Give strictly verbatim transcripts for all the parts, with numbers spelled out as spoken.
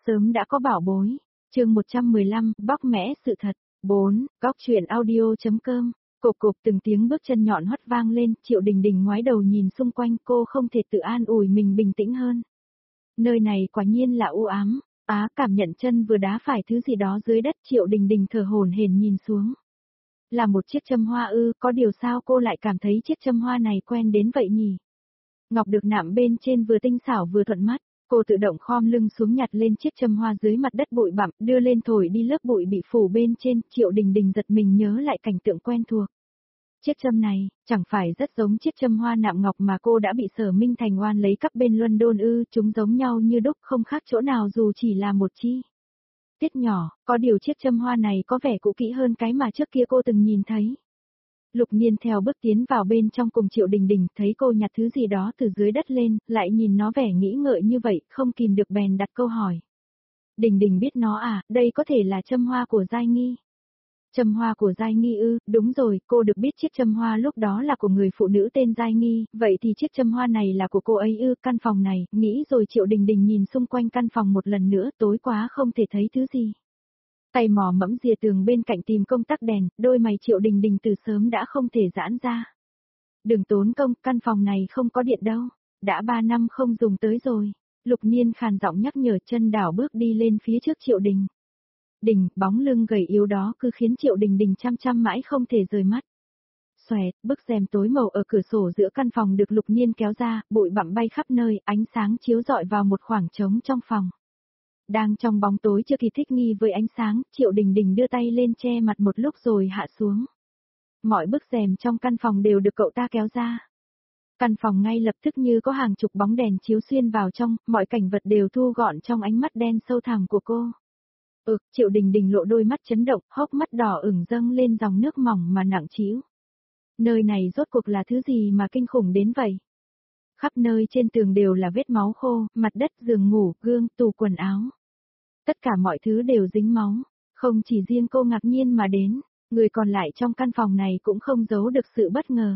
sớm đã có bảo bối. Chương một trăm mười lăm, bóc mẽ sự thật. bốn. Góc truyện audio.com. Cộp cộp từng tiếng bước chân nhọn hót vang lên, Triệu Đình Đình ngoái đầu nhìn xung quanh, cô không thể tự an ủi mình bình tĩnh hơn. Nơi này quả nhiên là u ám. Á, cảm nhận chân vừa đá phải thứ gì đó dưới đất, Triệu Đình Đình thở hổn hển nhìn xuống. Là một chiếc châm hoa ư, có điều sao cô lại cảm thấy chiếc châm hoa này quen đến vậy nhỉ? Ngọc được nạm bên trên vừa tinh xảo vừa thuận mắt, cô tự động khom lưng xuống nhặt lên chiếc châm hoa dưới mặt đất bụi bặm, đưa lên thổi đi lớp bụi bị phủ bên trên, Triệu Đình Đình giật mình nhớ lại cảnh tượng quen thuộc. Chiếc châm này, chẳng phải rất giống chiếc châm hoa nạm ngọc mà cô đã bị Sở Minh Thành oan lấy cắp bên London ư, chúng giống nhau như đúc, không khác chỗ nào dù chỉ là một chi tiết nhỏ, có điều chiếc châm hoa này có vẻ cũ kỹ hơn cái mà trước kia cô từng nhìn thấy. Lục Niên theo bước tiến vào bên trong cùng Triệu Đình Đình, thấy cô nhặt thứ gì đó từ dưới đất lên, lại nhìn nó vẻ nghĩ ngợi như vậy, không kìm được bèn đặt câu hỏi. Đình Đình biết nó à, đây có thể là châm hoa của Giai Nghi. Châm hoa của Giai Nghi ư, đúng rồi, cô được biết chiếc châm hoa lúc đó là của người phụ nữ tên Giai Nghi, vậy thì chiếc châm hoa này là của cô ấy ư, căn phòng này, nghĩ rồi Triệu Đình Đình nhìn xung quanh căn phòng một lần nữa, tối quá không thể thấy thứ gì. Tay mò mẫm rìa tường bên cạnh tìm công tắc đèn, đôi mày Triệu Đình Đình từ sớm đã không thể giãn ra. Đừng tốn công, căn phòng này không có điện đâu, đã ba năm không dùng tới rồi. Lục Niên khàn giọng nhắc nhở, chân đảo bước đi lên phía trước Triệu Đình Đình, bóng lưng gầy yếu đó cứ khiến Triệu Đình Đình chăm chăm mãi không thể rời mắt. Xoẹt, bức rèm tối màu ở cửa sổ giữa căn phòng được Lục Niên kéo ra, bụi bặm bay khắp nơi, ánh sáng chiếu rọi vào một khoảng trống trong phòng. Đang trong bóng tối chưa kịp thích nghi với ánh sáng, Triệu Đình Đình đưa tay lên che mặt một lúc rồi hạ xuống. Mọi bức rèm trong căn phòng đều được cậu ta kéo ra. Căn phòng ngay lập tức như có hàng chục bóng đèn chiếu xuyên vào trong, mọi cảnh vật đều thu gọn trong ánh mắt đen sâu thẳm của cô. Ừ, Triệu Đình Đình lộ đôi mắt chấn động, hốc mắt đỏ ửng dâng lên dòng nước mỏng mà nặng trĩu. Nơi này rốt cuộc là thứ gì mà kinh khủng đến vậy? Khắp nơi trên tường đều là vết máu khô, mặt đất, giường ngủ, gương, tủ quần áo. Tất cả mọi thứ đều dính máu, không chỉ riêng cô ngạc nhiên mà đến, người còn lại trong căn phòng này cũng không giấu được sự bất ngờ.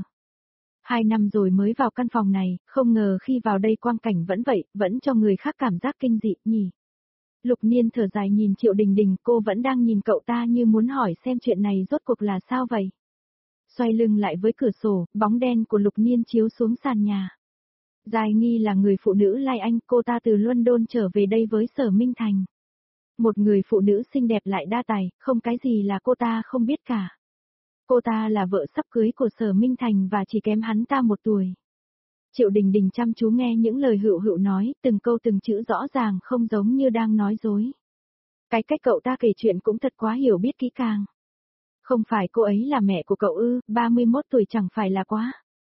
Hai năm rồi mới vào căn phòng này, không ngờ khi vào đây quang cảnh vẫn vậy, vẫn cho người khác cảm giác kinh dị nhỉ. Lục Niên thở dài nhìn Triệu Đình Đình, cô vẫn đang nhìn cậu ta như muốn hỏi xem chuyện này rốt cuộc là sao vậy. Xoay lưng lại với cửa sổ, bóng đen của Lục Niên chiếu xuống sàn nhà. Giai Nghi là người phụ nữ Lai Anh, cô ta từ London trở về đây với Sở Minh Thành. Một người phụ nữ xinh đẹp lại đa tài, không cái gì là cô ta không biết cả. Cô ta là vợ sắp cưới của Sở Minh Thành và chỉ kém hắn ta một tuổi. Triệu Đình Đình chăm chú nghe những lời Hựu Hựu nói, từng câu từng chữ rõ ràng không giống như đang nói dối. Cái cách cậu ta kể chuyện cũng thật quá hiểu biết kỹ càng. Không phải cô ấy là mẹ của cậu ư, ba mươi mốt tuổi chẳng phải là quá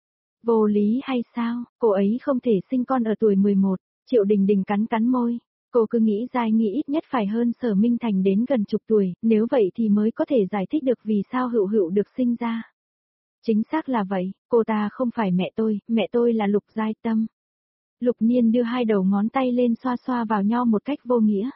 vô lý hay sao, cô ấy không thể sinh con ở tuổi mười một, Triệu Đình Đình cắn cắn môi. Cô cứ nghĩ Giai Nghi ít nhất phải hơn Sở Minh Thành đến gần chục tuổi, nếu vậy thì mới có thể giải thích được vì sao Hựu Hựu được sinh ra. Chính xác là vậy, cô ta không phải mẹ tôi, mẹ tôi là Lục Giai Tâm. Lục Niên đưa hai đầu ngón tay lên xoa xoa vào nhau một cách vô nghĩa.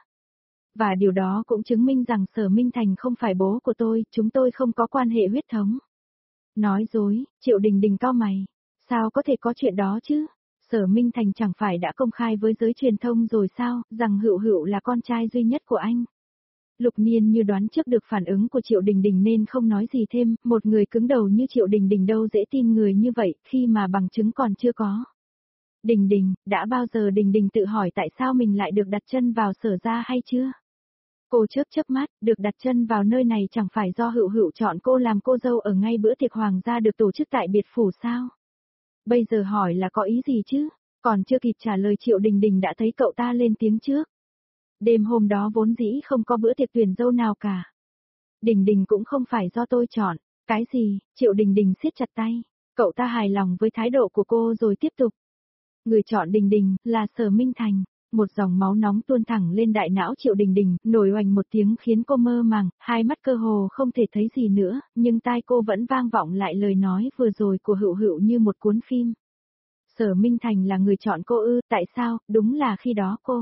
Và điều đó cũng chứng minh rằng Sở Minh Thành không phải bố của tôi, chúng tôi không có quan hệ huyết thống. Nói dối, Triệu Đình Đình cau mày. Sao có thể có chuyện đó chứ? Sở Minh Thành chẳng phải đã công khai với giới truyền thông rồi sao, rằng Hựu Hựu là con trai duy nhất của anh. Lục Niên như đoán trước được phản ứng của Triệu Đình Đình nên không nói gì thêm, một người cứng đầu như Triệu Đình Đình đâu dễ tin người như vậy, khi mà bằng chứng còn chưa có. Đình Đình, đã bao giờ Đình Đình tự hỏi tại sao mình lại được đặt chân vào Sở gia hay chưa? Cô chớp chớp mắt, được đặt chân vào nơi này chẳng phải do Hựu Hựu chọn cô làm cô dâu ở ngay bữa tiệc hoàng gia được tổ chức tại biệt phủ sao? Bây giờ hỏi là có ý gì chứ? Còn chưa kịp trả lời Triệu Đình Đình đã thấy cậu ta lên tiếng trước. Đêm hôm đó vốn dĩ không có bữa tiệc tuyển dâu nào cả. Đình Đình cũng không phải do tôi chọn. Cái gì? Triệu Đình Đình siết chặt tay. Cậu ta hài lòng với thái độ của cô rồi tiếp tục. Người chọn Đình Đình là Sở Minh Thành. Một dòng máu nóng tuôn thẳng lên đại não Triệu Đình Đình, nổi oành một tiếng khiến cô mơ màng, hai mắt cơ hồ không thể thấy gì nữa, nhưng tai cô vẫn vang vọng lại lời nói vừa rồi của Hựu Hựu như một cuốn phim. Sở Minh Thành là người chọn cô ư, tại sao? Đúng là khi đó cô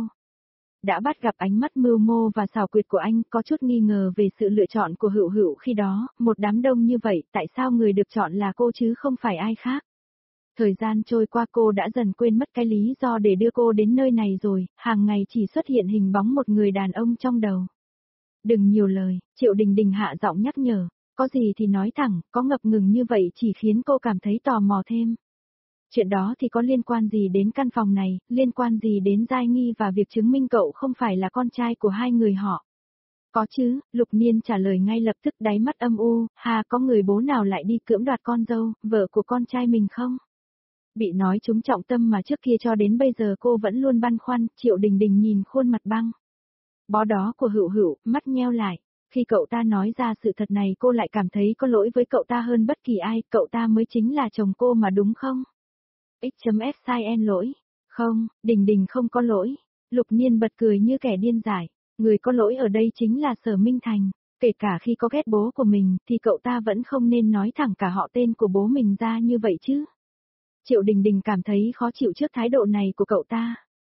đã bắt gặp ánh mắt mưu mô và xảo quyệt của anh, có chút nghi ngờ về sự lựa chọn của Hựu Hựu khi đó, một đám đông như vậy, tại sao người được chọn là cô chứ không phải ai khác? Thời gian trôi qua cô đã dần quên mất cái lý do để đưa cô đến nơi này rồi, hàng ngày chỉ xuất hiện hình bóng một người đàn ông trong đầu. Đừng nhiều lời, Triệu Đình Đình hạ giọng nhắc nhở, có gì thì nói thẳng, có ngập ngừng như vậy chỉ khiến cô cảm thấy tò mò thêm. Chuyện đó thì có liên quan gì đến căn phòng này, liên quan gì đến Giai Nghi và việc chứng minh cậu không phải là con trai của hai người họ? Có chứ, Lục Niên trả lời ngay lập tức, đáy mắt âm u, hà có người bố nào lại đi cưỡng đoạt con dâu, vợ của con trai mình không? Bị nói trúng trọng tâm mà trước kia cho đến bây giờ cô vẫn luôn băn khoăn, Triệu Đình Đình nhìn khuôn mặt băng bó đó của Hựu Hựu, mắt nheo lại. Khi cậu ta nói ra sự thật này cô lại cảm thấy có lỗi với cậu ta hơn bất kỳ ai, cậu ta mới chính là chồng cô mà đúng không? X.F sai n lỗi. Không, Đình Đình không có lỗi. Lục Niên bật cười như kẻ điên dại. Người có lỗi ở đây chính là Sở Minh Thành. Kể cả khi có ghét bố của mình thì cậu ta vẫn không nên nói thẳng cả họ tên của bố mình ra như vậy chứ. Triệu Đình Đình cảm thấy khó chịu trước thái độ này của cậu ta.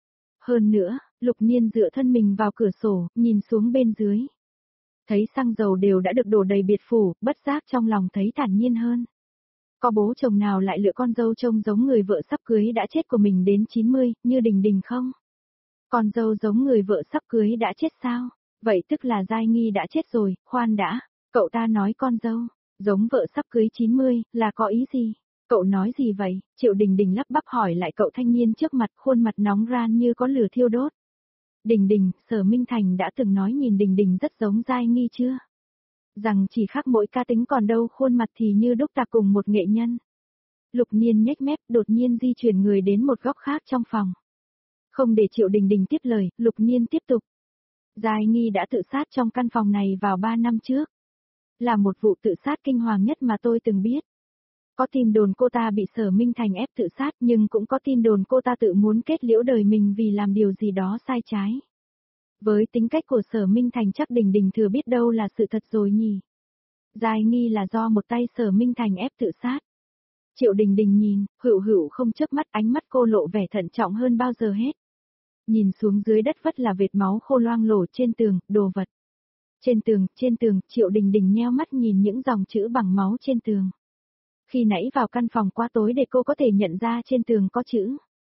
Hơn nữa, Lục Niên dựa thân mình vào cửa sổ, nhìn xuống bên dưới. Thấy xăng dầu đều đã được đổ đầy biệt phủ, bất giác trong lòng thấy thản nhiên hơn. Có bố chồng nào lại lựa con dâu trông giống người vợ sắp cưới đã chết của mình đến chín mươi, như Đình Đình không? Con dâu giống người vợ sắp cưới đã chết sao? Vậy tức là Giai Nghi đã chết rồi, khoan đã. Cậu ta nói con dâu, giống vợ sắp cưới chín mươi, là có ý gì? Cậu nói gì vậy? Triệu Đình Đình lắp bắp hỏi lại cậu thanh niên trước mặt, khuôn mặt nóng ran như có lửa thiêu đốt. Đình Đình, Sở Minh Thành đã từng nói nhìn Đình Đình rất giống Giai Nghi chưa? Rằng chỉ khác mỗi ca tính còn đâu khuôn mặt thì như đúc tạc cùng một nghệ nhân. Lục Niên nhếch mép đột nhiên di chuyển người đến một góc khác trong phòng. Không để Triệu Đình Đình tiếp lời, Lục Niên tiếp tục. Giai Nghi đã tự sát trong căn phòng này vào ba năm trước. Là một vụ tự sát kinh hoàng nhất mà tôi từng biết. Có tin đồn cô ta bị Sở Minh Thành ép tự sát nhưng cũng có tin đồn cô ta tự muốn kết liễu đời mình vì làm điều gì đó sai trái. Với tính cách của Sở Minh Thành chắc Đình Đình thừa biết đâu là sự thật rồi nhỉ. Giai Nghi là do một tay Sở Minh Thành ép tự sát. Triệu Đình Đình nhìn, Hựu Hựu không chớp mắt, ánh mắt cô lộ vẻ thận trọng hơn bao giờ hết. Nhìn xuống dưới đất vất là vệt máu khô loang lổ trên tường, đồ vật. Trên tường, trên tường, Triệu Đình Đình nheo mắt nhìn những dòng chữ bằng máu trên tường. Khi nãy vào căn phòng quá tối để cô có thể nhận ra trên tường có chữ.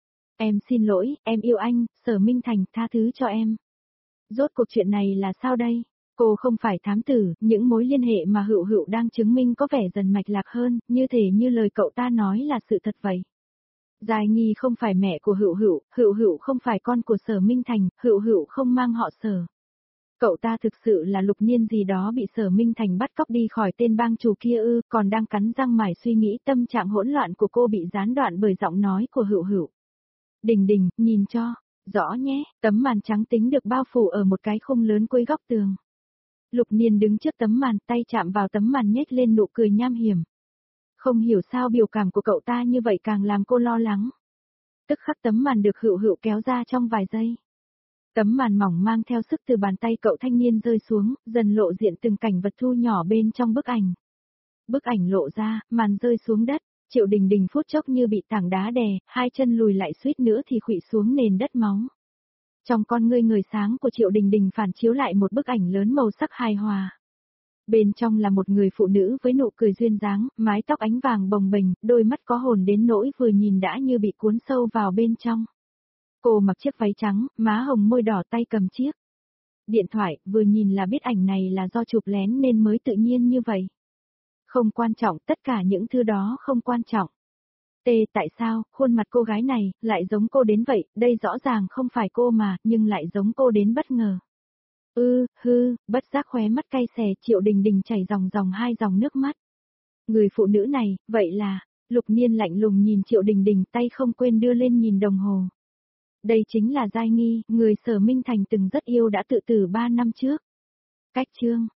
Em xin lỗi, em yêu anh, Sở Minh Thành, tha thứ cho em. Rốt cuộc chuyện này là sao đây? Cô không phải thám tử, những mối liên hệ mà Hựu Hựu đang chứng minh có vẻ dần mạch lạc hơn, như thể như lời cậu ta nói là sự thật vậy. Giai Nghi không phải mẹ của Hựu Hựu, Hựu Hựu không phải con của Sở Minh Thành, Hựu Hựu không mang họ Sở. Cậu ta thực sự là Lục Niên gì đó bị Sở Minh Thành bắt cóc đi khỏi tên bang chủ kia ư, còn đang cắn răng mải suy nghĩ, tâm trạng hỗn loạn của cô bị gián đoạn bởi giọng nói của Hựu Hựu. Đình Đình, nhìn cho, rõ nhé, tấm màn trắng tính được bao phủ ở một cái khung lớn cuối góc tường. Lục Niên đứng trước tấm màn, tay chạm vào tấm màn nhếch lên nụ cười nham hiểm. Không hiểu sao biểu cảm của cậu ta như vậy càng làm cô lo lắng. Tức khắc tấm màn được Hựu Hựu kéo ra trong vài giây. Tấm màn mỏng mang theo sức từ bàn tay cậu thanh niên rơi xuống, dần lộ diện từng cảnh vật thu nhỏ bên trong bức ảnh. Bức ảnh lộ ra, màn rơi xuống đất, Triệu Đình Đình phút chốc như bị tảng đá đè, hai chân lùi lại suýt nữa thì khuỵu xuống nền đất máu. Trong con ngươi người sáng của Triệu Đình Đình phản chiếu lại một bức ảnh lớn màu sắc hài hòa. Bên trong là một người phụ nữ với nụ cười duyên dáng, mái tóc ánh vàng bồng bềnh, đôi mắt có hồn đến nỗi vừa nhìn đã như bị cuốn sâu vào bên trong. Cô mặc chiếc váy trắng, má hồng môi đỏ, tay cầm chiếc điện thoại, vừa nhìn là biết ảnh này là do chụp lén nên mới tự nhiên như vậy. Không quan trọng, tất cả những thứ đó không quan trọng. Tê, tại sao, khuôn mặt cô gái này, lại giống cô đến vậy, đây rõ ràng không phải cô mà, nhưng lại giống cô đến bất ngờ. Ư, hư, bất giác khóe mắt cay xè, Triệu Đình Đình chảy dòng dòng hai dòng nước mắt. Người phụ nữ này, vậy là, Lục Niên lạnh lùng nhìn Triệu Đình Đình, tay không quên đưa lên nhìn đồng hồ. Đây chính là Giai Nghi, người Sở Minh Thành từng rất yêu đã tự tử ba năm trước. Cách chương